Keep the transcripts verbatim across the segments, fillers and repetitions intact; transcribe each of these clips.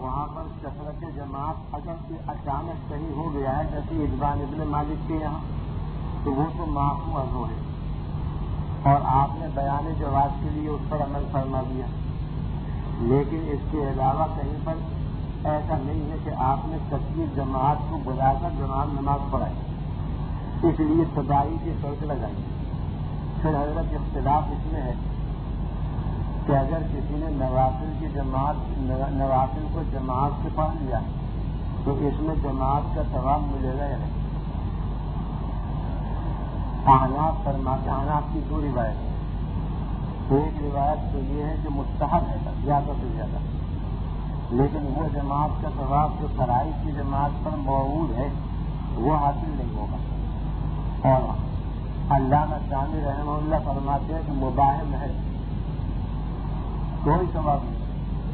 وہاں پر کثرت جماعت اگر کہ اچانک صحیح ہو گیا ہے جیسے ادبان ابن مالک کے یہاں تو وہ تو معفو عنہ ہے اور آپ نے بیان جواز کے لیے اس پر عمل فرما دیا، لیکن اس کے علاوہ کہیں پر ایسا نہیں ہے کہ آپ نے کثیر جماعت کو بلا کر جماعت نماز پڑھائی، اس لیے تدائی کی شرط لگائی۔ پھر حضرت اختلاف اس میں ہے کہ اگر کسی نے نوافل کی جماعت نوافل کو جماعت سے پڑھ لیا تو اس میں جماعت کا ثواب ملے گا یا نہیں؟ احناف فرماتے ہیں، احناف کی دو روایت ہے، ایک روایت تو یہ ہے کہ مستحب ہے زیادہ سے زیادہ، لیکن وہ جماعت کا ثواب جو فرائض کی جماعت پر موجود ہے وہ حاصل نہیں ہوگا۔ اور علامہ ثانی رحمہ اللہ فرماتے ہیں کہ مباح محض کوئی ثواب نہیں۔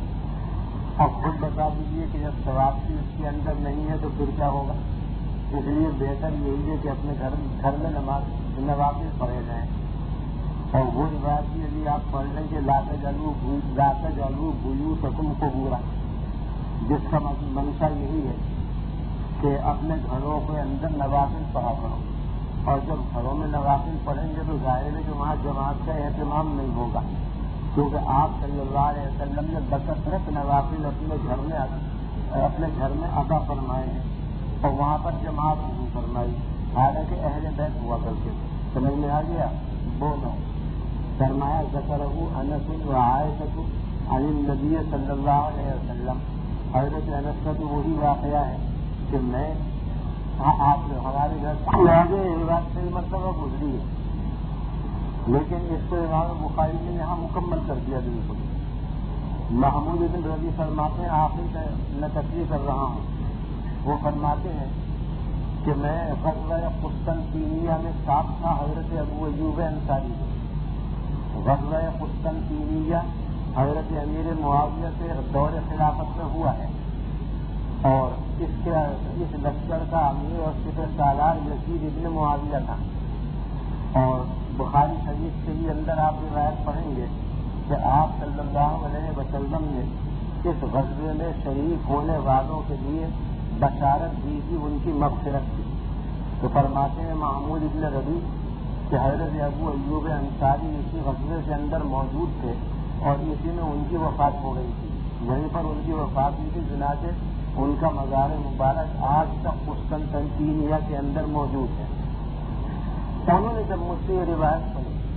اب خود بتا دیجیے کہ جب ثواب کی اس کے اندر نہیں ہے تو پھر کیا ہوگا؟ اس لیے بہتر یہی ہے کہ اپنے گھر گھر میں نماز نوافل پڑھے جائیں، اور وہ روایت بھی یعنی آپ پڑھ لیں کہ لاتا جلو لاتا جلو بلو سکم کو برا، جس کا منشا یہی ہے کہ اپنے گھروں کے اندر نوافل پڑھا کرو، اور جب گھروں میں نوافل پڑھیں گے تو ظاہر ہے کہ وہاں جماعت کا اہتمام نہیں ہوگا، کیونکہ آپ صلی اللہ علیہ وسلم نے بکثرت نوافل اپنے گھر میں اپنے گھر میں ادا فرمائے ہیں اور وہاں پر جماعت نہیں فرمائی، حالانکہ اہل بیت ہوا کرتے، سمجھ میں آ گیا؟ بولو فرمایا ذکرہ انس و عائشہ عن النبی صلی اللہ علیہ وسلم، حضرت انس کا تو وہی واقعہ ہے کہ میں آپ ہمارے گھر آگے بات صحیح مرتبہ گزری ہے، لیکن اس کو امام بخاری نے یہاں مکمل کر دیا بالکل۔ محمود بن ربیع فرماتے ہیں، آخری میں تقریر کر رہا ہوں، وہ فرماتے ہیں کہ میں غزوہ قسطنطینیہ میں ساتھ تھا حضرت ابو ایوب انصاری سے۔ غزوہ قسطنطینیہ حضرت امیر معاویہ سے دور خلافت میں ہوا ہے، اور اس کے اس لشکر کا امیر اور سپہ سالار یزید ابن معاویہ تھا، اور بخاری شریف کے لیے اندر آپ روایت پڑھیں گے کہ آپ صلی اللہ علیہ وسلم نے اس غزوے میں شریک ہونے والوں کے لیے بشارت دی تھی، ان کی مغفرت کی۔ تو فرماتے ہیں محمود ابن ربیع کہ حضرت ابو ایوب انصاری اسی غزوے کے اندر موجود تھے اور اسی میں ان کی وفات ہو گئی تھی، وہیں پر ان کی وفات ہوئی تھی، چنانچہ ان کا مزار مبارک آج تک قسطنطینیہ کے اندر موجود ہے۔ انہوں نے جب مجھ سے یہ روایت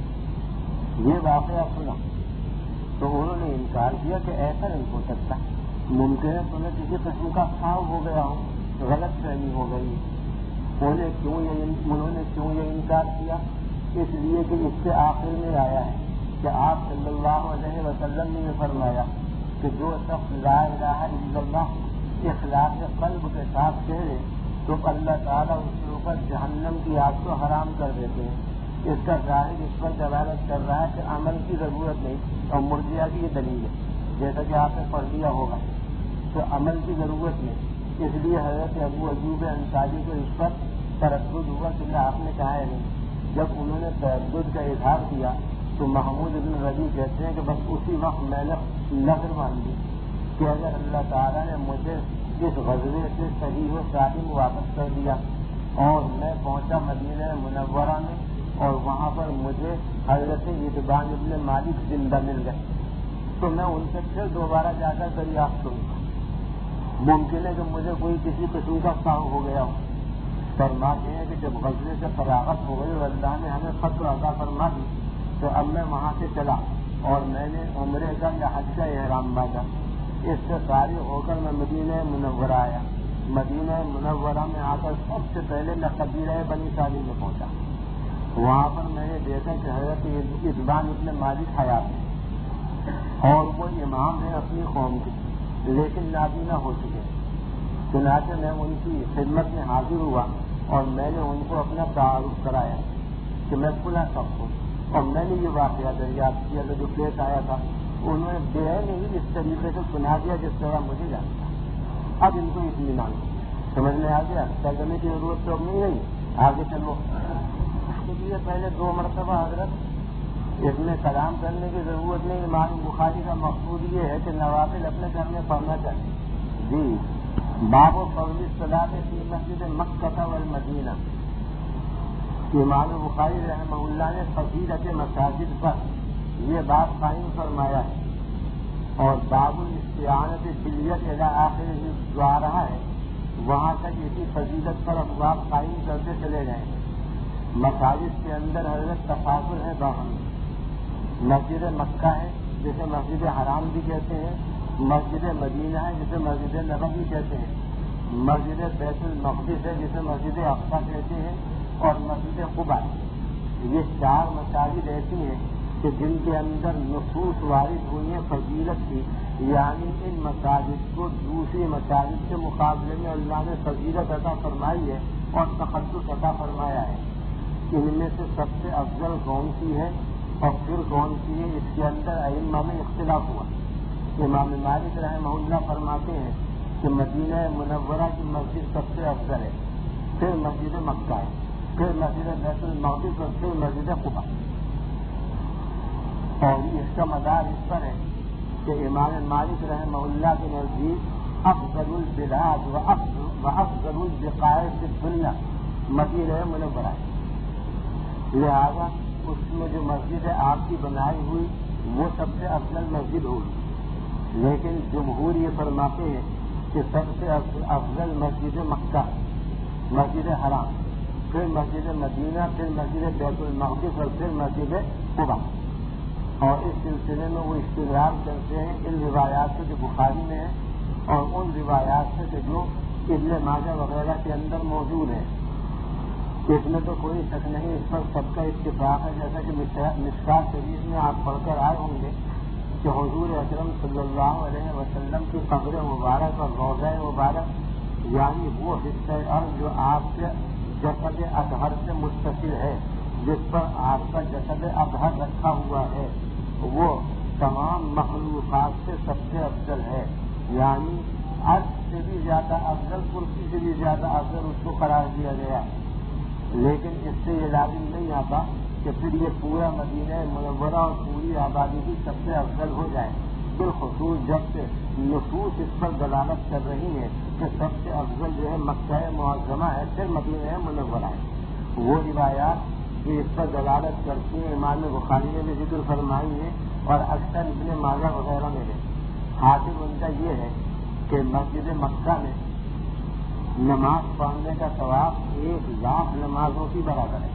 سنی، یہ واقعہ سنا، تو انہوں نے انکار کیا کہ ایسا نہیں ہو سکتا، ممکن ہے تمہیں کسی قسم کا خواب ہو گیا ہو، غلط فہمی ہو گئی۔ انہوں کیوں یہ انہوں نے کیوں یہ انکار کیا؟ اس لیے کہ اس سے آخر میں آیا ہے کہ آپ صلی اللہ علیہ وسلم نے یہ فرمایا کہ جو شخص لا الہ الا اللہ اخلاص قلب کے ساتھ کہے تو اللہ تعالیٰ اس کے اوپر جہنم کی آگ کو حرام کر دیتے ہیں۔ اس کا ظاہر اس پر دلالت کر رہا ہے کہ عمل کی ضرورت نہیں، اور مرجئہ کی یہ دلیل ہے، جیسا کہ آپ نے پڑھ لیا ہوگا، تو عمل کی ضرورت نہیں، اس لیے حضرت ابو ایوب انصاری کو اس پر تردد ہوا کہ آپ نے کہا ہے نہیں۔ جب انہوں نے تردد کا اظہار کیا تو محمود بن ربیع کہتے ہیں کہ بس اسی وقت میں نے نظر مان لی کہ اگر اللہ تعالیٰ نے مجھے اس غزوے سے صحیح و سالم واپس کر دیا اور میں پہنچا مدینہ منورہ میں اور وہاں پر مجھے حضرت ادبان ابن مالک زندہ مل گئے تو میں ان سے پھر دوبارہ جا کر دریافت کروں گا، ممکن ہے کہ مجھے کوئی کسی قسم کا کام ہو گیا ہو۔ فرماتے ہیں کہ جب غزوے سے فراغت ہو گئی اور اللہ نے ہمیں فتح عطا فرما دی تو اب میں وہاں سے چلا اور میں نے عمرے کا یا حج کا احرام باندھا۔ اس سے فارغ ہو کر میں مدینہ منورہ آیا۔ مدینہ منورہ میں آ کر سب سے پہلے میں قبیلہ بنی سالم میں پہنچا، وہاں پر میں نے دیکھا کہ حضرت ادبان ابن مالک حیات ہے اور وہ امام ہیں اپنی قوم کے، لیکن نابینا ہو چکے۔ چنانچہ میں ان کی خدمت میں حاضر ہوا اور میں نے ان کو اپنا تعارف کرایا کہ میں فلاں شخص ہوں، اور میں نے یہ واقعہ دریافت کیا کہ جو پیش آیا تھا انہوں نے بے نہیں اس طریقے سے سنا دیا جس طرح مجھے جانتا۔ اب ان کو اطمینان سمجھ میں آ گیا، ترجمے کی ضرورت تو اب نہیں رہی، آگے چلو۔ اس کے لیے پہلے دو مرتبہ حضرت اس میں کلام کرنے کی ضرورت نہیں۔ امام بخاری کا مقصود یہ ہے کہ نوافل اپنے گھر میں پڑھنا چاہیے، جی باب و فضل الصلاۃ فی مسجد مکہ والمدینہ. امام بخاری رحمہ اللہ نے فضیلت مساجد پر یہ باب قائم فرمایا ہے اور باب الاستعانۃ بالید الی آخر جو آ رہا ہے وہاں تک اسی فضیلت پر ابواب قائم کرتے چلے گئے. مساجد کے اندر حضرت تفاضل ہے باہم. مسجد مکہ ہے جسے مسجد حرام بھی کہتے ہیں, مسجد مدینہ ہے جسے مسجد نبوی کہتے ہیں, مسجد بیت المقدس ہے جسے مسجد اقصی کہتے ہیں, اور مسجد قباء. یہ چار مساجد ایسی ہیں کہ جن کے اندر نصوص وارد ہوئی ہیں فضیلت کی, یعنی ان مساجد کو دوسری مساجد کے مقابلے میں اللہ نے فضیلت عطا فرمائی ہے اور تقدس عطا فرمایا ہے. ان میں سے سب سے افضل کون سی ہے اور پھر کون سی ہے, اس کے اندر ائمہ میں اختلاف ہوا. امام مالک رحمہ اللہ فرماتے ہیں کہ مدینہ منورہ کی مسجد سب سے افضل ہے, پھر مسجد مکہ ہے, پھر مسجد بیت المقدس اور پھر مسجد قباء. اور اس کا مدار اس پر ہے کہ امام مالک رحمہ اللہ کے نزدیک افضل البلاد و افضل البقاع فی الدنیا مدینہ منورہ ہے. لہذا اس میں جو مسجد آپ کی بنائی ہوئی وہ سب سے افضل مسجد ہوگی, لیکن جمہور یہ فرماتے ہیں کہ سب سے افضل مسجد مکہ, مسجد حرام, پھر مسجد مدینہ, پھر مسجد بیت المقدس اور پھر مسجد قباء. اور اس سلسلے میں وہ استدلال کرتے ہیں ان روایات سے جو بخاری میں ہیں اور ان روایات سے جو ابن ماجہ وغیرہ کے اندر موجود ہیں. اس میں تو کوئی شک نہیں, اس پر سب کا اتفاق ہے. جیسا کہ مشکات شریف میں آپ پڑھ کر آئے ہوں گے کہ حضور اکرم صلی اللہ علیہ وسلم کی قبر مبارک اور روضہ مبارک یعنی وہ حصہ ارض جو آپ کے جسد اطہر سے متصل ہے, جس پر آپ کا جسد اطہر رکھا ہوا ہے, وہ تمام مخلوقات سے سب سے افضل ہے. یعنی عرش سے بھی زیادہ افضل, کرسی سے بھی زیادہ افضل اس کو قرار دیا گیا. لیکن اس سے یہ لازم نہیں آتا کہ پھر یہ پورا مدینہ منورہ اور پوری آبادی بھی سب سے افضل ہو جائے, بالخصوص جب سے نصوص اس پر دلالت کر رہی ہیں کہ سب سے افضل جو ہے مکہ معظمہ ہے, پھر مدینہ منورہ ہے. وہ روایات جو اس پر دلالت کرتی ہیں امام بخاری نے بھی ذکر فرمائی ہے اور اکثر ابن ماجہ وغیرہ میں ہے. حاصل ان کا یہ ہے کہ مسجد مکہ میں نماز پڑھنے کا ثواب ایک لاکھ نمازوں کی برابر ہے.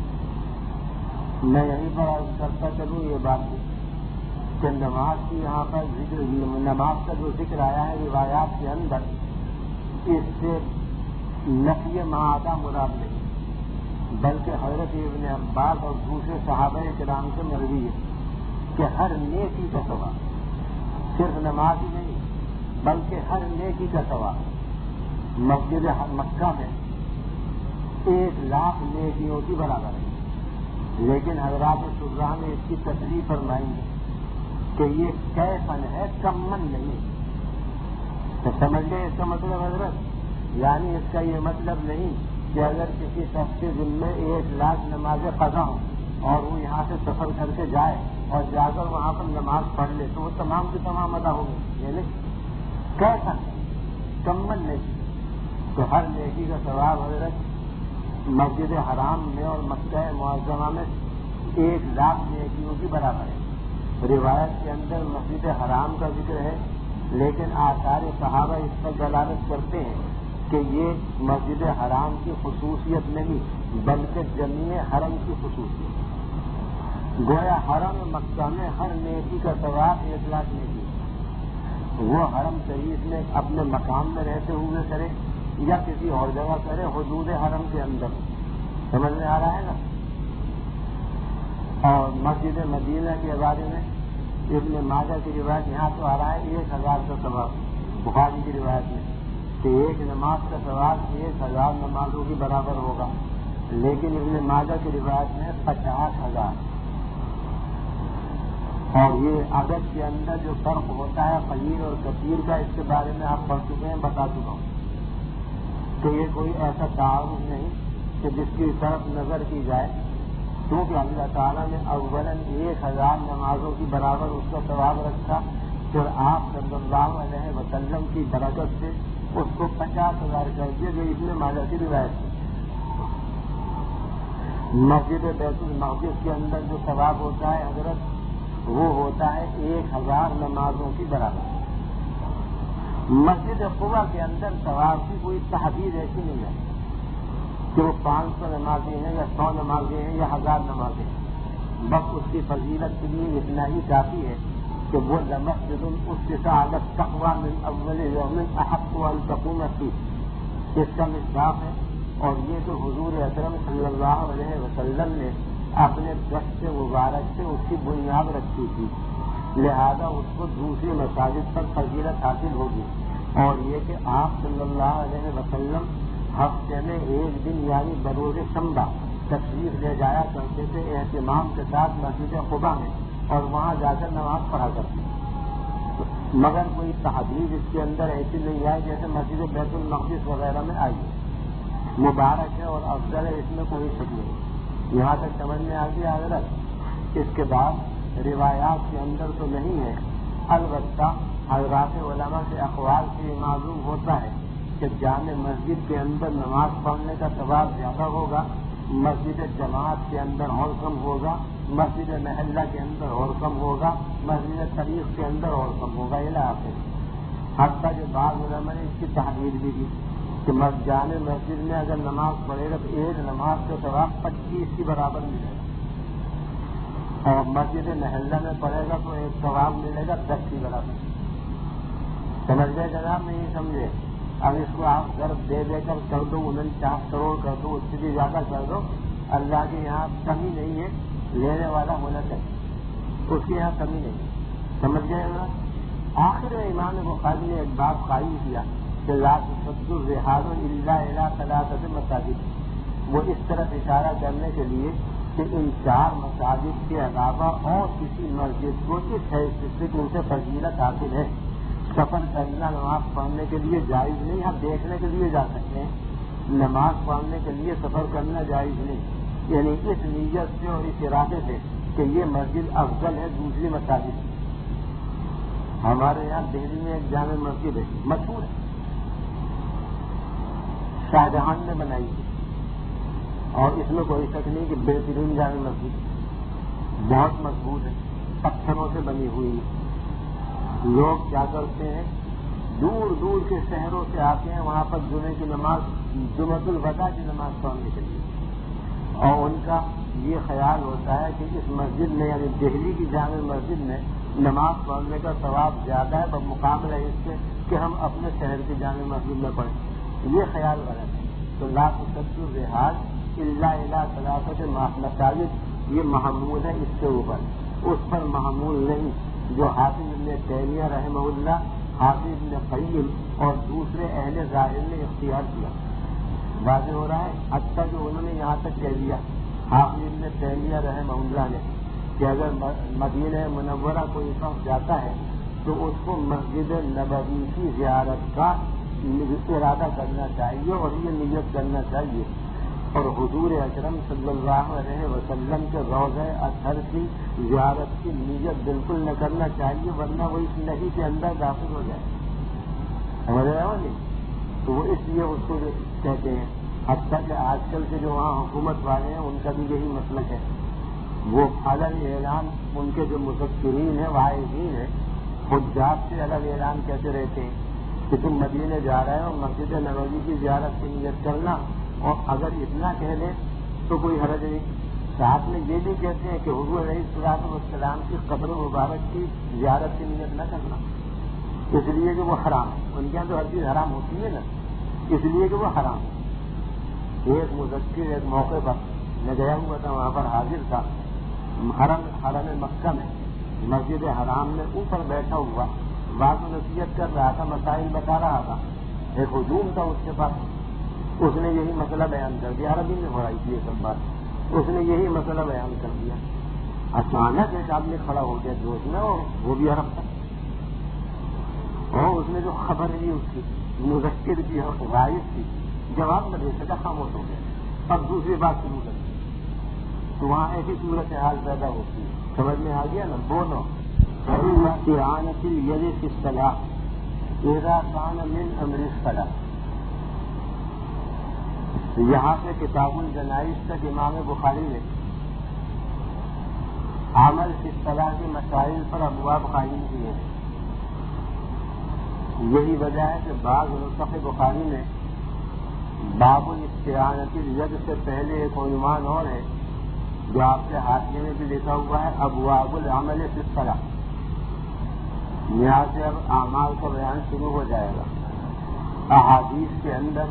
میں یہیں پر عرض کرتا چلوں یہ بات کہ نماز کی یہاں پر ذکر, نماز کا جو ذکر آیا ہے روایات کے اندر, اس سے نفی معادہ مراد نہیں, بلکہ حضرت ابن عباس اور دوسرے صحابہ کرام سے مروی ہے کہ ہر نیکی کا ثواب, صرف نماز ہی نہیں بلکہ ہر نیکی کا ثواب مسجد مکہ میں ایک لاکھ نیکیوں کی برابر ہے. لیکن حضرات شراح نے اس کی تصریح فرمائی ہے کہ یہ کیفن ہے, کمن نہیں. تو سمجھ لیں اس کا مطلب حضرت, یعنی اس کا یہ مطلب نہیں کہ اگر کسی شخص کے ذمے ایک لاکھ نمازیں قضا ہوں اور وہ یہاں سے سفر کر کے جائے اور جا کر وہاں پر نماز پڑھ لے تو وہ تمام کی تمام ادا ہوں گے. یہ نہیں, کیفن کمن نہیں. تو ہر نیکی کا ثواب حضرت مسجد حرام میں اور مکہ معظمہ میں ایک لاکھ نیکیوں کی برابر ہے. روایت کے اندر مسجد حرام کا ذکر ہے, لیکن آثار صحابہ اس پر دلالت کرتے ہیں کہ یہ مسجد حرام کی خصوصیت نہیں بلکہ جمیع حرم کی خصوصیت. گویا حرم مکہ میں ہر نیکی کا ثواب ایک لاکھ نیکی, وہ حرم شریف میں اپنے مقام میں رہتے ہوئے کرے یا کسی اور جگہ کرے حدود حرم کے اندر. سمجھ میں آ رہا ہے نا. اور مسجد مدینہ کے بارے میں ابن ماجہ کی روایت یہاں تو آ رہا ہے ایک ہزار کا ثواب, بخاری کی روایت میں کہ ایک نماز کا ثواب ایک ہزار نمازوں کی برابر ہوگا, لیکن ابن ماجہ کی روایت میں پچاس ہزار. اور یہ عدد کے اندر جو فرق ہوتا ہے قلیل اور کثیر کا, اس کے بارے میں آپ پڑھ چکے ہیں, بتا چکا ہوں کہ یہ کوئی ایسا تعارف نہیں کہ جس کی طرف نظر کی جائے, کیونکہ اللہ تعالیٰ نے اولاً ایک ہزار نمازوں کی برابر اس کا ثواب رکھا, پھر آپ صلی اللہ علیہ وسلم کی برکت سے اس کو پچاس ہزار کر دیا جو ابن ماجہ کی روایت ہے۔ مسجد بیت المقدس کے اندر جو ثواب ہوتا ہے حضرت وہ ہوتا ہے ایک ہزار نمازوں کی برابر۔ مسجد قباء کے اندر ثواب کی کوئی تحدید ایسی نہیں ہے کہ وہ پانچ سو نمازیں ہیں یا سو نمازیں ہیں یا ہزار نمازیں ہیں، بس اس کی فضیلت کے لیے اتنا ہی کافی ہے کہ وہ لمسجد اسس علی التقوی من اول یوم احق ان تقوم فیہ، اس کا مصداق ہے۔ اور یہ تو حضور اکرم صلی اللہ علیہ وسلم نے اپنے دست مبارک سے اس کی بنیاد رکھی تھی، لہذا اس کو دوسری مساجد پر فضیلت حاصل ہوگی۔ اور یہ کہ آپ صلی اللہ علیہ وسلم ہفتے میں ایک دن یعنی بروز شنبہ تشریف لے جایا کرتے تھے اہتمام کے ساتھ مسجد قباء میں، اور وہاں جا کر نماز پڑھا کرتے، مگر کوئی تحدید اس کے اندر ایسی نہیں آئی جیسے مسجد بیت المقدس وغیرہ میں آئی ہے۔ مبارک ہے اور افضل ہے، اس میں کوئی شک نہیں۔ یہاں تک سمجھ میں آ گیا حضرت۔ اس کے بعد روایات کے اندر تو نہیں ہے، البتہ حضرات علماء کے اقوال سے یہ معلوم ہوتا ہے کہ جامع مسجد کے اندر نماز پڑھنے کا ثواب زیادہ ہوگا، مسجد جماعت کے اندر اور کم ہوگا، مسجد محلہ کے اندر اور کم ہوگا، مسجد طریق کے اندر اور کم ہوگا، علاقے حتیٰ جو بعض علماء نے اس کی تحریر بھی دی کہ جامع مسجد میں اگر نماز پڑھے گا تو ایک نماز کا ثواب پچیس کی برابر ملے گا، اور مسجد محلہ میں پڑھے گا تو ایک ثواب ملے گا دس کی برابر۔ سمجھ گئے جناب؟ نہیں سمجھے؟ اب اس کو آپ ضرب دے دے کر کر دو انچاس کروڑ کر دو، اس سے بھی زیادہ کر دو، اللہ کے یہاں کمی نہیں ہے، لینے والا ہونا چاہیے، اس کے یہاں کمی نہیں ہے۔ سمجھ گئے نا؟ آخر میں امام بخاری نے ایک بات قائم کیا کہ لا تصد الرحال الا الى ثلاثة مساجد، وہ اس طرف اشارہ کرنے کے لیے کہ ان چار مساجد کے علاوہ اور کسی مسجد کو اس حیثیت سے ان سے فضیلت حاصل ہے۔ سفر کرنا نماز پڑھنے کے لیے جائز نہیں، ہم دیکھنے کے لیے جا سکتے ہیں، نماز پڑھنے کے لیے سفر کرنا جائز نہیں، یعنی اس نیت سے اور اس ارادے سے کہ یہ مسجد افضل ہے دوسری مساجد۔ ہمارے یہاں دہلی میں ایک جامع مسجد ہے، مشہور ہے، شاہ جہان نے بنائی تھی، اور اس میں کوئی شک نہیں کہ بہترین جامع مسجد بہت مضبوط ہے، پتھروں سے بنی ہوئی ہے۔ لوگ کیا کرتے ہیں، دور دور کے شہروں سے آتے ہیں وہاں پر جمعے کی نماز، جمعۃ الوداع کی نماز پڑھنے کے لیے، اور ان کا یہ خیال ہوتا ہے کہ اس مسجد میں یعنی دہلی کی جامع مسجد میں نماز پڑھنے کا ثواب زیادہ ہے بمقابلہ اس کے کہ ہم اپنے شہر کی جامع مسجد میں پڑھیں۔ یہ خیال غلط ہے۔ تو لا تصد الرحال الا الى ثلاثة مساجد یہ محمول ہے اس کے اوپر، اس پر محمول نہیں جو حافظ ابن تیمیہ رحمہ اللہ، حافظ ابن قیم اور دوسرے اہل ظاہر نے اختیار کیا۔ واضح ہو رہا ہے؟ حتیٰ جو انہوں نے یہاں تک کہہ دیا حافظ ابن تیمیہ رحمہ اللہ نے کہ اگر مدینہ منورہ کوئی شخص جاتا ہے تو اس کو مسجد نبوی کی زیارت کا ارادہ کرنا چاہیے اور یہ نیت کرنا چاہیے، اور حضور اکرم صلی اللہ علیہ وسلم کے روضہ اطہر کی زیارت کی نیت بالکل نہ کرنا چاہیے، ورنہ وہ اس نہیں کے اندر داخل ہو جائے۔ سمجھ رہے ہو نہیں؟ تو وہ اس لیے اس کو کہتے ہیں، حتیٰ کہ آج کل کے جو وہاں حکومت والے ہیں ان کا بھی یہی مسلک ہے، وہ الگ اعلان ان کے جو مذکرین ہیں واعظین ہیں حجاج سے الگ اعلان کہتے رہتے ہیں کہ تم مدینے جا رہے ہو، مسجد نبوی کی زیارت کی نیت کرنا، اور اگر اتنا کہہ دیں تو کوئی حرج نہیں۔ ساتھ میں یہ بھی کہتے ہیں کہ حضور علیہ الصلوۃ والسلام کی قبر مبارک کی زیارت کی نیت نہ کرنا، اس لیے کہ وہ حرام ہے، ان کے یہاں تو ہر چیز حرام ہوتی ہے نا، اس لیے کہ وہ حرام ہے۔ ایک مذکر ایک موقع پر میں گیا ہوا تھا، وہاں پر حاضر تھا، حرم حرم مکہ میں مسجد حرام میں اوپر بیٹھا ہوا بعض نصیحت کر رہا تھا، مسائل بتا رہا تھا، ایک ہجوم تھا اس کے پاس، اس نے یہی مسئلہ بیان کر دیا، عربی میں ہو رہی تھی یہ سب بات، اس نے یہی مسئلہ بیان کر دیا، اچانک ایک آدمی کھڑا ہو گیا جوش میں، وہ بھی عرب تھا، اور اس نے جو خبر لی اس کی مذکر کی غائب تھی، جواب نہ دے سکا، خاموش ہو گیا، اب دوسری بات شروع کر دی، تو وہاں ایسی صورت حال پیدا ہوتی ہے، سمجھ میں آ گیا نا؟ بولو اذا کان من امر الصلاۃ. یہاں سے کتاب الجنائز تک امام بخاری نے عمل کی اصطلاح کے مسائل پر ابواب قائم کیے ہیں. یہی وجہ ہے کہ بعض نسخ بخاری میں باب الاستعانۃ الید سے پہلے ایک عنوان اور ہے جو آپ کے حاشیے میں بھی لکھا ہوا ہے ابواب العمل فی الصلاۃ. یہاں سے اب اعمال کا بیان شروع ہو جائے گا. احادیث کے اندر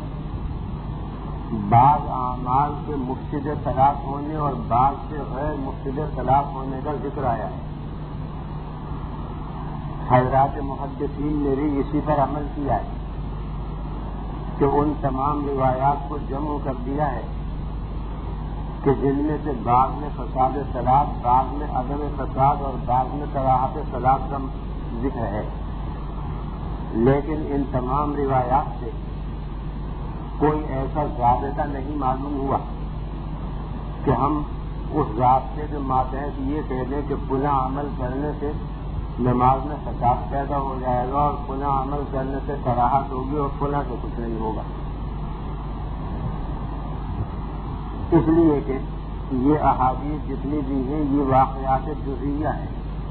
بعض اعمال کے مفسد صلاۃ ہونے اور بعض سے غیر مفسد صلاۃ ہونے کا ذکر آیا ہے. حضرات محدثین نے بھی اسی پر عمل کیا ہے کہ ان تمام روایات کو جمع کر دیا ہے کہ جن میں سے بعض میں فساد صلاۃ، بعض میں عدم فساد اور بعض میں کراہت صلاۃ کا ذکر ہے. لیکن ان تمام روایات سے کوئی ایسا ضابطہ نہیں معلوم ہوا کہ ہم اس ضابطے کے ماتحت یہ کہہ دیں کہ فلاں عمل کرنے سے نماز میں فساد پیدا ہو جائے گا اور فلاں عمل کرنے سے کراہت ہوگی اور فلاں سے کچھ نہیں ہوگا. اس لیے کہ یہ احادیث جتنی بھی ہیں یہ واقعات جزیہ ہیں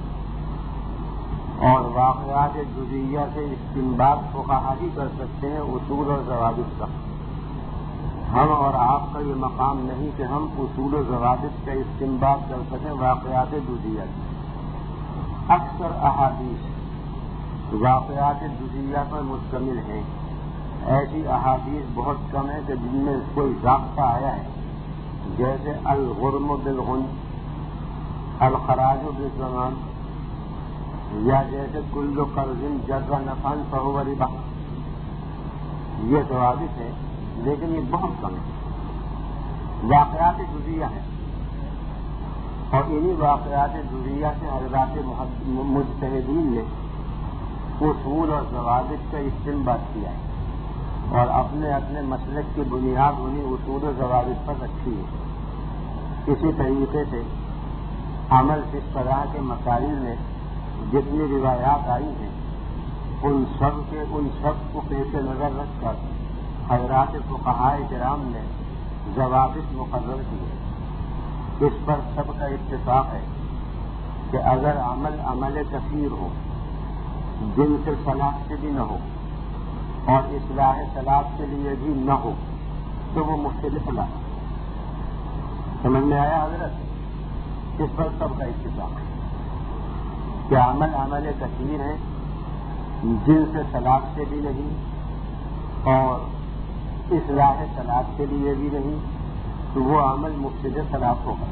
اور واقعات جزیہ سے استنباط فقہا ہی کر سکتے ہیں اصول اور ضوابط کا. ہم اور آپ کا یہ مقام نہیں کہ ہم اصول و ضوابط کا استنباط کر سکیں واقعات جزیہ سے. اکثر احادیث واقعات جزیہ پر مشتمل ہیں. ایسی احادیث بہت کم ہے کہ جن میں کوئی ضابطہ آیا ہے جیسے الغرم بالغن، الخراج بالزمان، یا جیسے کل قرض جر نفعا فہو ربا. یہ ضوابط ہیں لیکن یہ بہت کم ہے، واقعات جزیہ ہیں. اور انہی واقعات جزیہ سے حضرات مجتہدین نے اصول اور ضوابط کا استنباط کیا ہے اور اپنے اپنے مسلک کی بنیاد انہی اصول و ضوابط پر رکھی ہے. اسی طریقے سے عمل اس طرح کے مسائل میں جتنی روایات آئی ہیں ان سب کے ان سب کو پیش نظر رکھ کر حضرات فقہاء کرام نے ضوابط مقرر کیے. اس پر سب کا اتفاق ہے کہ اگر عمل عمل کثیر ہو، جن سے صلاح سے بھی نہ ہو اور اصلاح صلاح کے لیے بھی نہ ہو تو وہ مختلف صلاح. سمجھ میں آیا حضرت؟ اس پر سب کا اتفاق ہے کہ عمل عمل کثیر ہے جن سے صلاح سے بھی نہیں اور اصلاح صلاح کے لیے بھی نہیں تو وہ عمل مفسد صلاح ہوگا.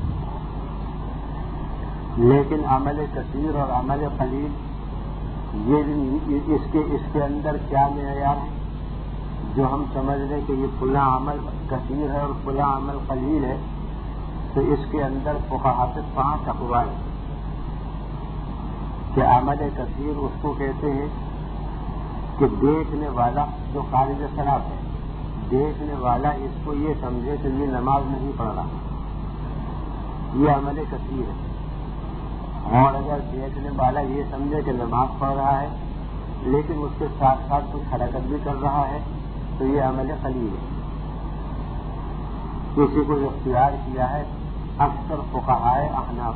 لیکن عمل کثیر اور عمل قلیل یہ اس کے اس کے اندر کیا معیار ہے جو ہم سمجھ لیں کہ یہ فلاں عمل کثیر ہے اور فلاں عمل قلیل ہے. تو اس کے اندر فقہا سے پانچ اقوال ہیں کہ عمل کثیر اس کو کہتے ہیں کہ دیکھنے والا جو خارج صلاۃ ہے، دیکھنے والا اس کو یہ سمجھے کہ یہ نماز نہیں پڑھ رہا، یہ عمل کثیر ہے. اور اگر دیکھنے والا یہ سمجھے کہ نماز پڑھ رہا ہے لیکن اس کے ساتھ ساتھ کچھ حرکت بھی کر رہا ہے تو یہ عمل قلیل ہے. کسی کو اختیار کیا ہے اکثر فقہاء احناف،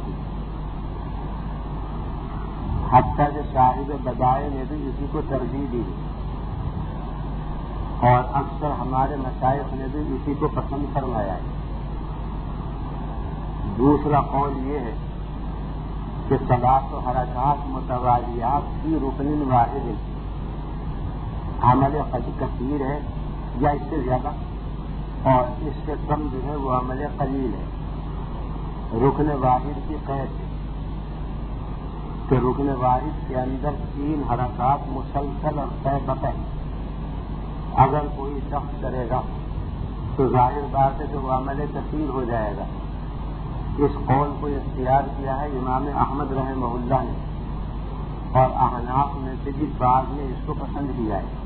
حتیٰ کہ صاحب بدائع نے بھی اسی کو ترجیح دی اور اکثر ہمارے مشائخ نے بھی اسی کو پسند فرمایا ہے. دوسرا قول یہ ہے کہ صلاۃ و حرکات متوالیات کی رکن واحد عمل کثیر ہے یا اس سے زیادہ اور اس سے کم جو ہے وہ عمل قلیل ہے. رکن واحد کی قید ہے کہ رکن واحد کے اندر تین حرکات مسلسل اور طے بقے اگر کوئی شخص کرے گا تو ظاہر بات ہے کہ وہ عمل کثیر ہو جائے گا. اس قول کو اختیار کیا ہے امام احمد رحمہ اللہ نے اور احناف میں سے بھی بعض نے اس کو پسند کیا ہے.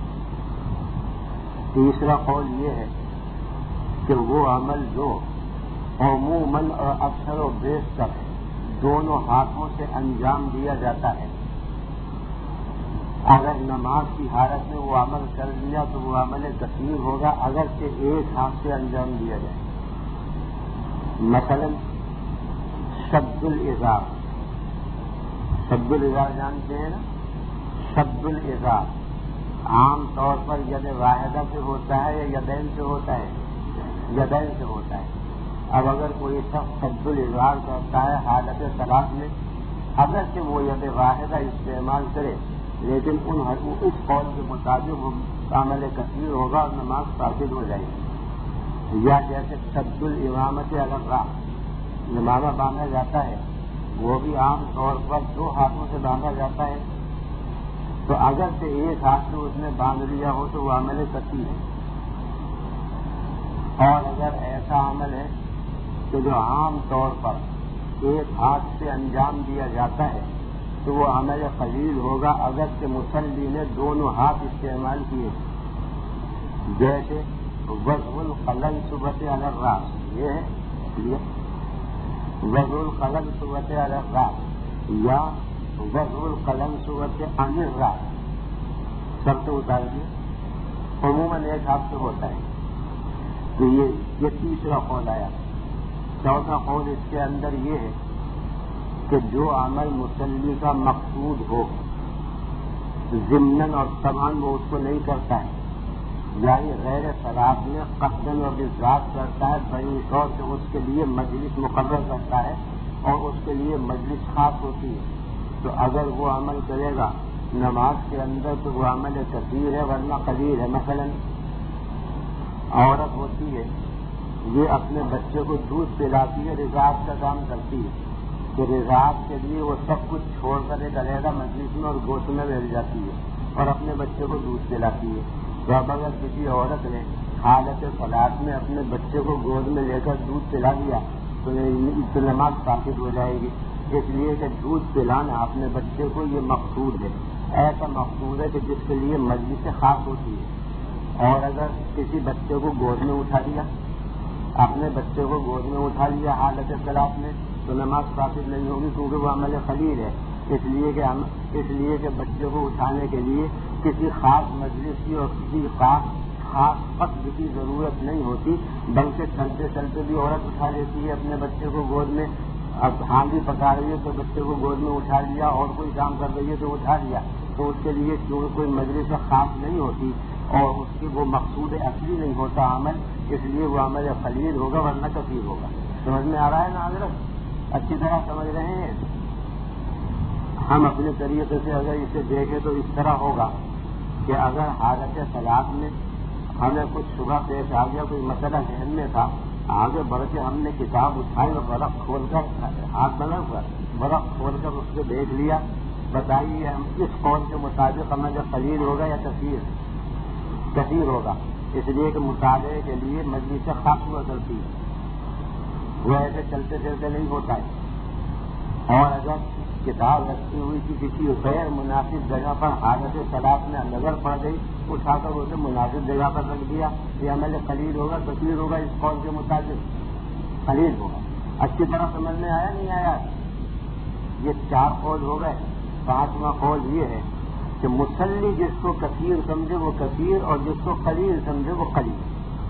تیسرا قول یہ ہے کہ وہ عمل جو عموماً اور اکثر و بیشتر دونوں ہاتھوں سے انجام دیا جاتا ہے، اگر نماز کی حالت میں وہ عمل کر لیا تو وہ عمل کثیر ہوگا اگرچہ ایک ہاتھ سے انجام دیا جائے. مثلا شد الازار، شد الازار جانتے ہیں نا؟ شد الازار عام طور پر ید واحدہ سے ہوتا ہے یا یدین سے ہوتا ہے؟ یدین سے ہوتا ہے. اب اگر کوئی شخص شد الازار کرتا ہے حالت صلاۃ میں، اگرچہ وہ ید واحدہ استعمال کرے لیکن ان اس قول کے مطابق وہ عمل کثیر ہوگا اور نماز فاسد ہو جائے گی. یا جیسے شد الامامت علی الراس، امامہ باندھا جاتا ہے وہ بھی عام طور پر دو ہاتھوں سے باندھا جاتا ہے، تو اگر سے ایک ہاتھ سے اس نے باندھ لیا ہو تو وہ عمل کثیر ہے. اور اگر ایسا عمل ہے کہ جو عام طور پر ایک ہاتھ سے انجام دیا جاتا ہے تو وہ عمل قلیل ہوگا اگرچہ مصلی نے دونوں ہاتھ استعمال کیے. جیسے وضع القلم صبت علی الراس، یہ ہے وضع القلم صبت علی الراس یا وضع القلم صبت عن الراس، سب سے اتار دیے عموماً ایک ہاتھ سے ہوتا ہے. تو یہ یہ تیسرا قول آیا. چوتھا قول اس کے اندر یہ ہے کہ جو عمل مصلی کا مقصود ہو ضمناً اور طبعاً وہ اس کو نہیں کرتا ہے، یعنی غیر صلاۃ میں قصداً اور بالذات کرتا ہے، بڑی طور سے اس کے لیے مجلس مقرر کرتا ہے اور اس کے لیے مجلس خاص ہوتی ہے، تو اگر وہ عمل کرے گا نماز کے اندر تو وہ عمل کثیر ہے ورنہ قلیل ہے. مثلا عورت ہوتی ہے، یہ اپنے بچے کو دودھ پلاتی ہے، رضاعت کا کام کرتی ہے، تو رضاعت کے لیے وہ سب کچھ چھوڑ کر ایک علیحدہ مجلس میں اور گوشت میں بیٹھ جاتی ہے اور اپنے بچے کو دودھ پلاتی ہے. تو اب اگر کسی عورت نے حالت صلاۃ میں اپنے بچے کو گود میں لے کر دودھ پلا دیا تو نماز فاسد ہو جائے گی، اس لیے کہ دودھ پلانا اپنے بچے کو یہ مقصود ہے، ایسا مقصود ہے کہ جس کے لیے مجلس خاص ہوتی ہے. اور اگر کسی بچے کو گود میں اٹھا دیا، اپنے بچے کو گود میں اٹھا لیا حالت صلاۃ میں تو نماز فاسد نہیں ہوگی کیونکہ وہ عمل قلیل ہے. اس لیے کہ اس لیے کہ بچے کو اٹھانے کے لیے کسی خاص مجلس کی اور کسی خاص خاص قصد کی ضرورت نہیں ہوتی، بلکہ چلتے چلتے بھی عورت اٹھا لیتی ہے اپنے بچے کو گود میں. اب ہانڈی پکا رہی ہے تو بچے کو گود میں اٹھا لیا، اور کوئی کام کر رہی ہے تو اٹھا لیا، تو اس کے لیے کیونکہ کوئی مجلس خاص نہیں ہوتی اور اس کی وہ مقصود اصلی نہیں ہوتا عمل، اس لیے وہ عمل قلیل ہوگا ورنہ کثیر ہوگا. سمجھ میں آ رہا ہے نا حضرت؟ اچھی طرح سمجھ رہے ہیں؟ ہم اپنے طریقے سے اگر اسے دیکھیں تو اس طرح ہوگا کہ اگر حالت صلاۃ میں ہمیں کچھ شبہ پیش آ گیا، کوئی مسئلہ ذہن میں تھا، آگے بڑھ کے ہم نے کتاب اٹھائی اور برق کھول کر ہاتھ بنا ہوا برق کھول کر اس کو دیکھ لیا، بتائیے ہم اس قول کے مطابق عمل قلیل ہوگا یا کثیر؟ کثیر ہوگا، اس لیے کہ مطالعے کے لیے مجلس خاص ہوا کرتی ہے، وہ ایسے چلتے چلتے نہیں ہوتا ہے. اور اگر کتاب رکھی ہوئی تھی کسی غیر مناسب جگہ پر حالت صلاۃ میں نظر پڑ گئی، اٹھا کر اسے مناسب جگہ پر رکھ دیا، یہ عمل قلیل ہوگا کثیر ہوگا؟ اس قول کے مطابق قلیل ہوگا. اچھی طرح سمجھ میں آیا نہیں آیا؟ یہ چار قول ہو گئے. پانچواں قول یہ ہے کہ مصلی جس کو کثیر سمجھے وہ کثیر اور جس کو قلیل سمجھے وہ قلیل.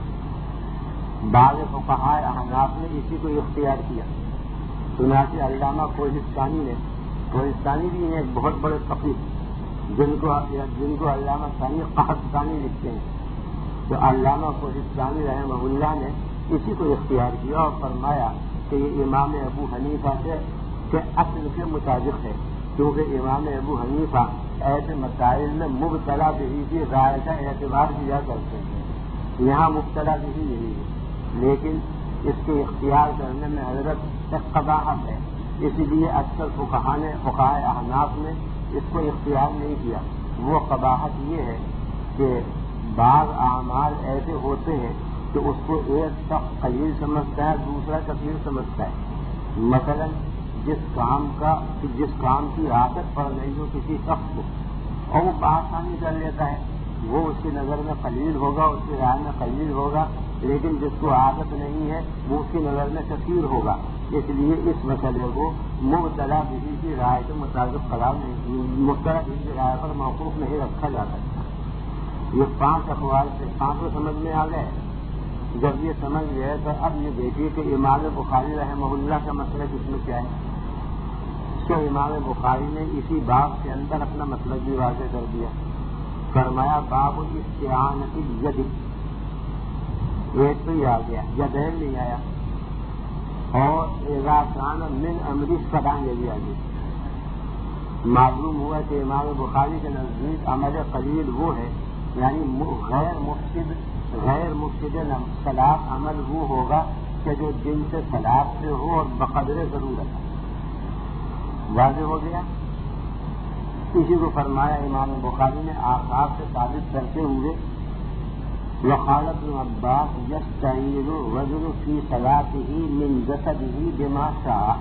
بعض فقہاء احناف نے اسی کو اختیار کیا. چنانچہ علامہ کوہستانی نے، کوہستانی بھی ہیں ایک بہت بڑے فقیہ جن کو جن کو علامہ ثانی قحطانی لکھتے ہیں، تو علامہ کوہستانی رحمہ اللہ نے اسی کو اختیار کیا اور فرمایا کہ یہ امام ابو حنیفہ سے کے اصل کے مطابق ہے، کیونکہ امام ابو حنیفہ ایسے مسائل میں مبتلا بھی کی رائے کا اعتبار کیا کرتے ہیں. یہاں مبتلا بھی یہی ہے، لیکن اس کے اختیار کرنے میں حضرت ایک قباحت ہے، اسی لیے اکثر فقہاء نے فقہاء احناف نے اس کو اختیار نہیں کیا. وہ قباحت یہ ہے کہ بعض اعمال ایسے ہوتے ہیں کہ اس کو ایک شخص قلیل سمجھتا ہے، دوسرا کثیر سمجھتا ہے. مثلا جس کام کا جس کام کی عادت پڑ گئی ہو کسی شخص کو اور وہ بآسانی کر لیتا ہے، وہ اس کی نظر میں قلیل ہوگا، اس کی رائے میں قلیل ہوگا. لیکن جس کو عادت نہیں ہے وہ اس کی نظر میں کثیر ہوگا. اس لیے اس مسئلے کو مبتلا بھی کی رائے کے مطابق قرار نہیں، مبتلا بھی کی رائے پر موقوف نہیں رکھا جا سکتا۔ یہ پانچ اقوال سے پانچوں سمجھ میں آ گئے۔ جب یہ سمجھ گئے تو اب یہ دیکھیے کہ امام بخاری رحمہ اللہ کا مسئلہ کس میں کیا ہے۔ تو امام بخاری نے اسی باب کے اندر اپنا مطلب بھی واضح کر دیا، فرمایا باب الاستعانۃ بالید، ایک تو یہ آ گیا، یدین نہیں آیا، اور اذا کان من امر الصلاۃ یہ بھی آ گیا۔ معلوم ہوا کہ امام بخاری کے نزدیک عمل قلیل وہ ہے، یعنی غیر مفسد غیر مفسد صلاۃ عمل وہ ہوگا کہ جو جن سے صلاۃ سے ہو اور بقدر ضرورت ہے۔ واضح ہو گیا۔ اسی کو فرمایا امام بخاری نے آثار سے ثابت کرتے ہوئے، وقال ابن عباس یستعین الرجل فی صلاته من جسده بما شاء،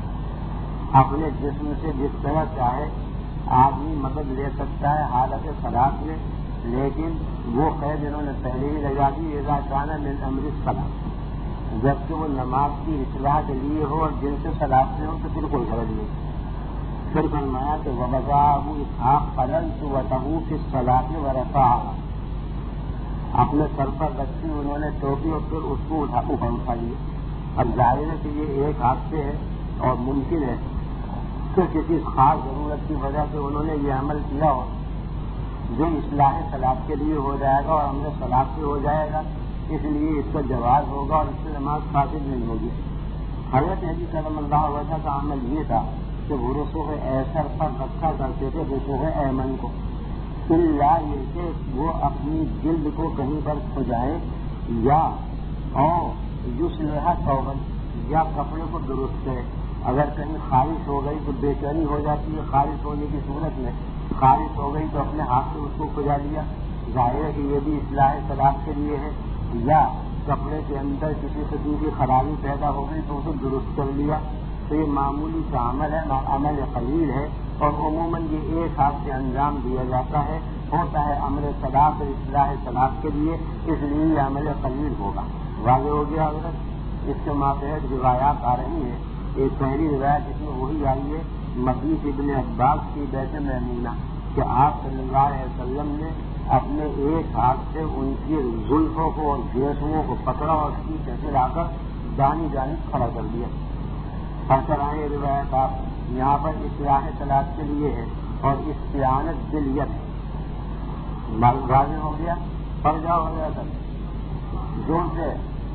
اپنے جسم سے جس طرح چاہے آدمی مدد لے سکتا ہے حالت صلاۃ میں، لیکن وہ قید انہوں نے پہلے ہی لگا دی، اذا کان من امر الصلاۃ، جبکہ وہ نماز کی اصلاح کے لیے ہو اور جن سے صلاۃ سے ہو تو پھر کوئی غرض نہیں۔ پھر فرمایا کہ وَبَدَأَهُ إِسْحَاقُ قَلَنْتُ وَتَهُ فِي الصَّلَاةِ وَرَفَعَهَا، اپنے سر پر رکھی انہوں نے ٹوپی اور پھر اس کو اٹھا اٹھا لیا۔ اب ظاہر ہے کہ یہ ایک ہاتھ سے ہے اور ممکن ہے کہ کسی خاص ضرورت کی وجہ سے انہوں نے یہ عمل کیا ہو جو اصلاح صلاۃ کے لیے ہو جائے گا اور عمل صلاۃ سے ہو جائے گا، اس لیے اس کا جواز ہوگا اور اس سے نماز فاسد نہیں ہوگی۔ حضرت علی کرم اللہ وجہ کا عمل یہ تھا کہ وہ رسوخ ایسر پر رکھا کرتے تھے رسوخ ایمن کو، الا یہ کہ وہ اپنی جلد کو کہیں پر کھجائیں یا اور یصلح ثوبا، یا کپڑے کو درست کرے۔ اگر کہیں خارش ہو گئی تو بے چینی ہو جاتی ہے، خارش ہونے کی صورت میں خارش ہو گئی تو اپنے ہاتھ سے اس کو کھجا لیا، ظاہر ہے کہ یہ بھی اصلاح صلاۃ کے لیے ہے۔ یا کپڑے کے اندر کسی قسم کی خرابی پیدا ہو گئی تو اسے درست کر لیا، تو یہ معمولی کا عمل ہے، عمل قلیل ہے، اور عموماً یہ ایک ہاتھ سے انجام دیا جاتا ہے، ہوتا ہے عمل صلاۃ اور اصلاح صلاۃ کے لیے، اس لیے یہ عمل قلیل ہوگا۔ واضح ہو گیا حضرت؟ اس کے ماتحت روایات آ رہی ہیں۔ ایک پہلی روایت اس میں وہی آئی ہے مقیس ابن عباس کی بیت میمونہ کہ آپ صلی اللہ علیہ وسلم نے اپنے ایک ہاتھ سے ان کی زلفوں کو اور گیسوں کو پکڑا اور پیچھے سے لا کر دانی جانب کھڑا کر دیا۔ پڑھ آئے روایت آپ یہاں پر اصلاح صلاۃ کے لیے ہے اور استعانت بالید ہے۔ واضح ہو گیا؟ پڑھ جاؤ ہو گیا تھا جو سے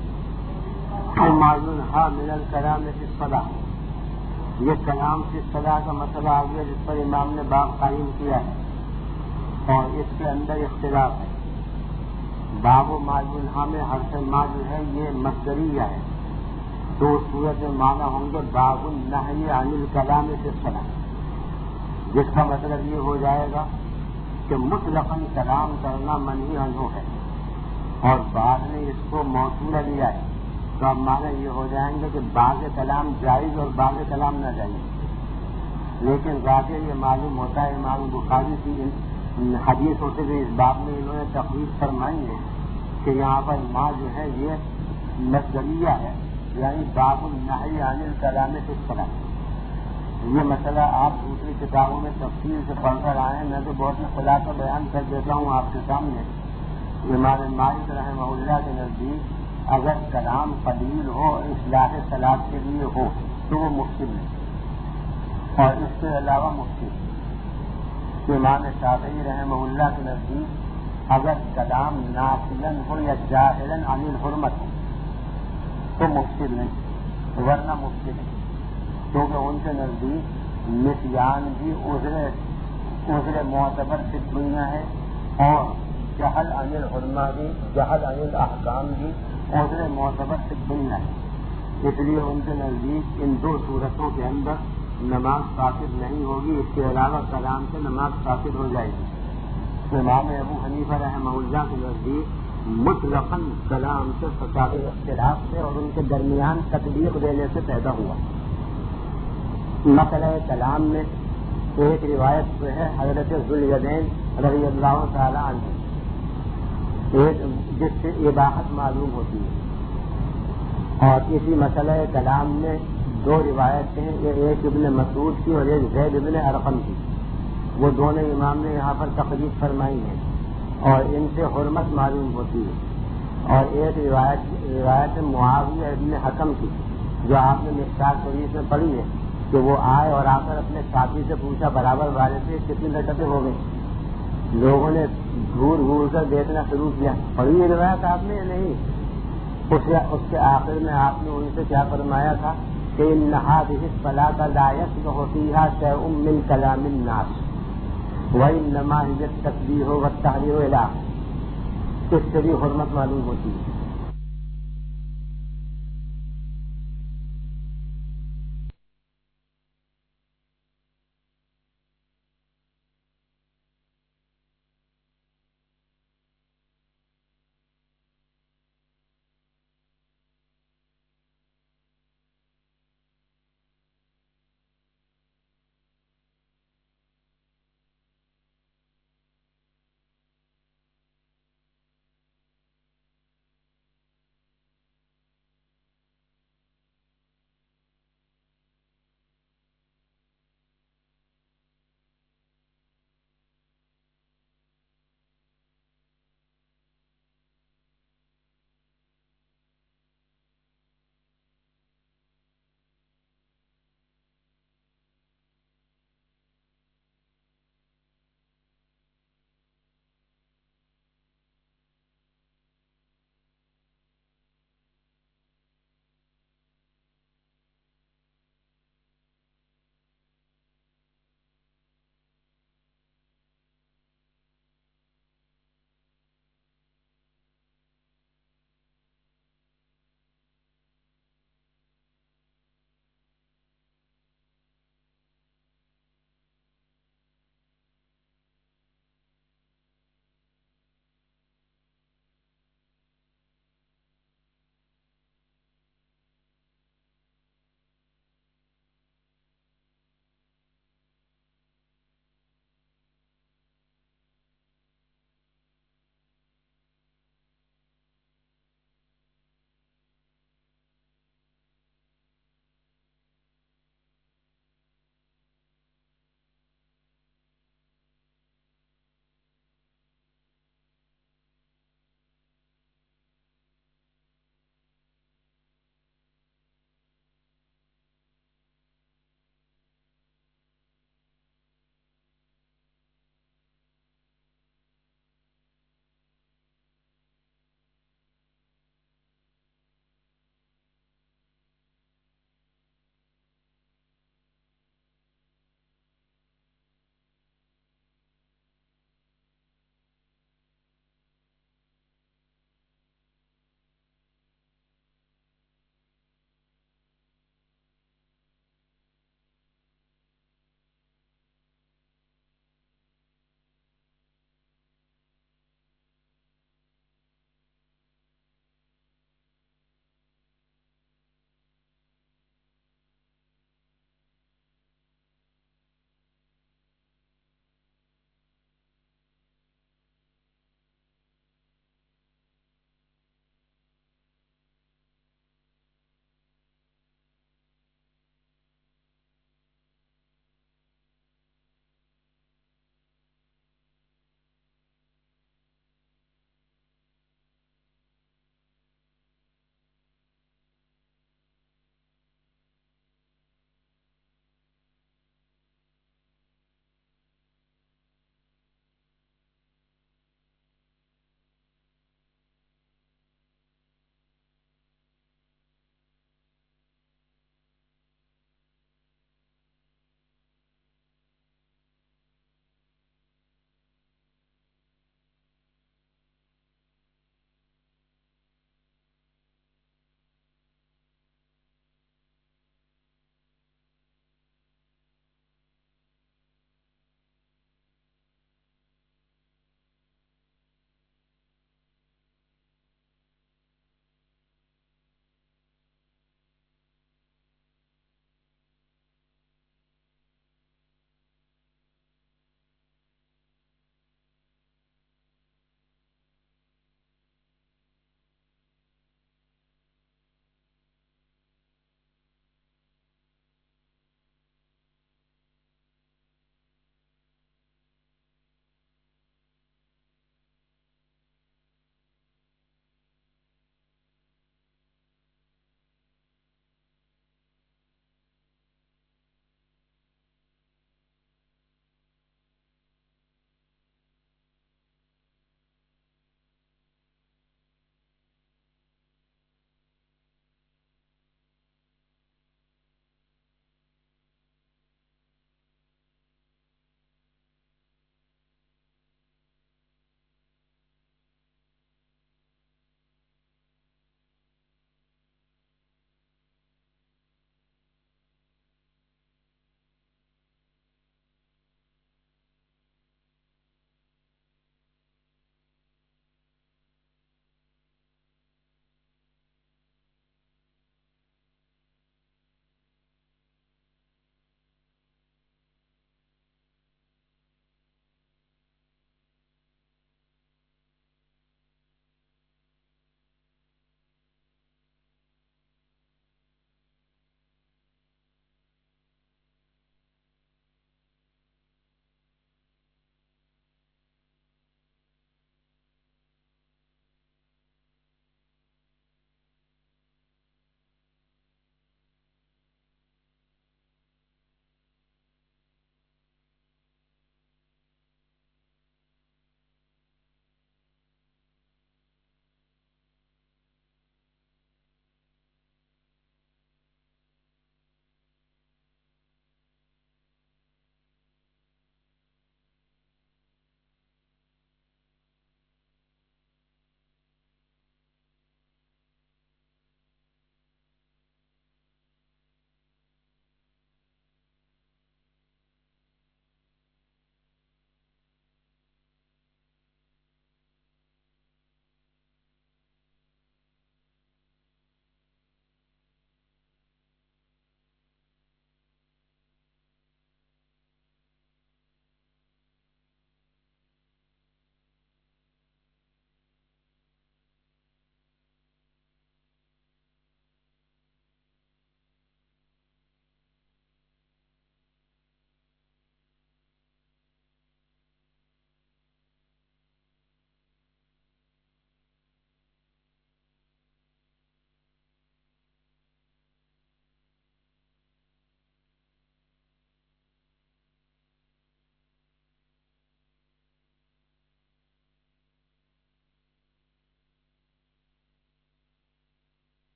معلومہ من الکلام فی الصلاۃ، یہ کلام فی الصلاۃ کا مسئلہ آ گیا جس پر امام نے باب قائم کیا ہے اور اس کے اندر اختلاف ہے۔ باب و معلومہ میں حرف ما جو ہے یہ مصدریہ ہے، دو صورت میں معنی ہوں گے باب النہی عن الکلام فی الصلاۃ، جس کا مطلب یہ ہو جائے گا کہ مطلقاً کلام کرنا منہی عنہ ہے، اور بعد نے اس کو موصولہ لیا ہے تو اب معنی یہ ہو جائیں گے کہ بعض کلام جائز اور بعض کلام نہ جائز۔ لیکن ظاہر یہ معلوم ہوتا ہے امام بخاری کی ان حدیثوں سے بھی اس باب میں انہوں نے تخریج فرمائی ہے کہ یہاں پر ما جو ہے یہ مصدریہ ہے، یعنی باب النہی عن الکلام فی الصلاۃ۔ یہ مسئلہ آپ دوسری کتابوں میں تفصیل سے پڑھ کر آئے ہیں، میں تو بہت میں خلاصہ بیان کر دیتا ہوں آپ کے سامنے۔ امام مالک رحمہ اللہ کے نزدیک اگر کلام قلیل ہو اصلاح صلاۃ کے لیے ہو تو وہ مفسد ہے، اور اس کے علاوہ مفسد۔ امام شافعی رحمہ اللہ کے نزدیک اگر کلام نافلاً ہو یا جاہلاً عن الحرمت ہو تو مفسد نہیں، ورنہ مفسد ہے، کیونکہ ان کے نزدیک نسیان بھی عذر عذر معتبر فطریہ ہے اور جہل عن الحرمہ بھی جہل عن الاحکام بھی عذر معتبر فطریہ ہے۔ اس لیے ان کے نزدیک ان دو صورتوں کے اندر نماز فاسد نہیں ہوگی، اس کے علاوہ کلام سے نماز فاسد ہو جائے گی۔ امام ابو حنیفہ رحمہ اللہ کے نزدیک مطلقاً کلام سے فساد اختلاف سے اور ان کے درمیان تطبیق دینے سے پیدا ہوا۔ مسئلہ کلام میں ایک روایت جو ہے حضرت ذوالیدین رضی اللہ تعالی عنہ ایک جس سے اباحت معلوم ہوتی ہے، اور اسی مسئلہ کلام میں دو روایتیں، ایک ابن مسعود کی اور ایک زید ابن ارقم کی، وہ دونوں امام نے یہاں پر تقریر فرمائی ہیں اور ان سے حرمت معلوم ہوتی ہے۔ اور ایک روایت روایت معاویہ ابن حکم کی جو آپ نے مشکات شریف میں پڑھی ہے کہ وہ آئے اور آ کر اپنے ساتھی سے پوچھا برابر والے سے کتنی رکعتیں ہو گئی، لوگوں نے گھور گھور کر دیکھنا شروع کیا، پڑھی یہ روایت آپ نے نہیں؟ اس اس کے آخر میں آپ نے ان سے کیا فرمایا تھا کہ هذه الصلاة لا يصلح فيها شيء من كلام الناس وإنما هي التسبيح والتهليل إلى آخره۔ اس سے بھی حرمت معلوم ہوتی ہے۔